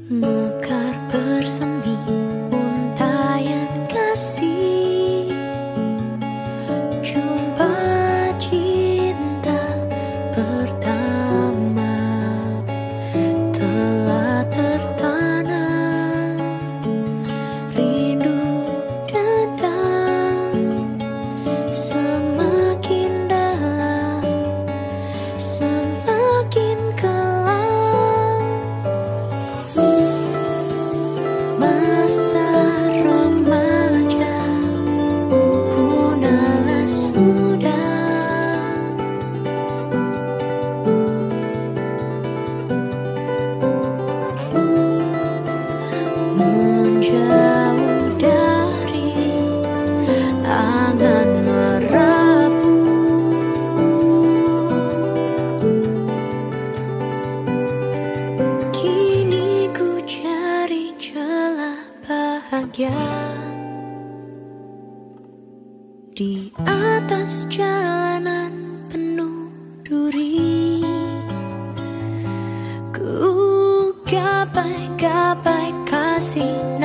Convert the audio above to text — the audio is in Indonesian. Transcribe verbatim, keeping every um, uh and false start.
Mekar bersemi untayan kasih, jumpa cinta pertama telah tertanam, rindu datang semakin dalam, semakin kelam. Masa remaja punahlah sudah, menjauh dari angan merapu. Kini ku cari celah bahagia di atas jalanan penuh duri. Ku gapai-gapai kasih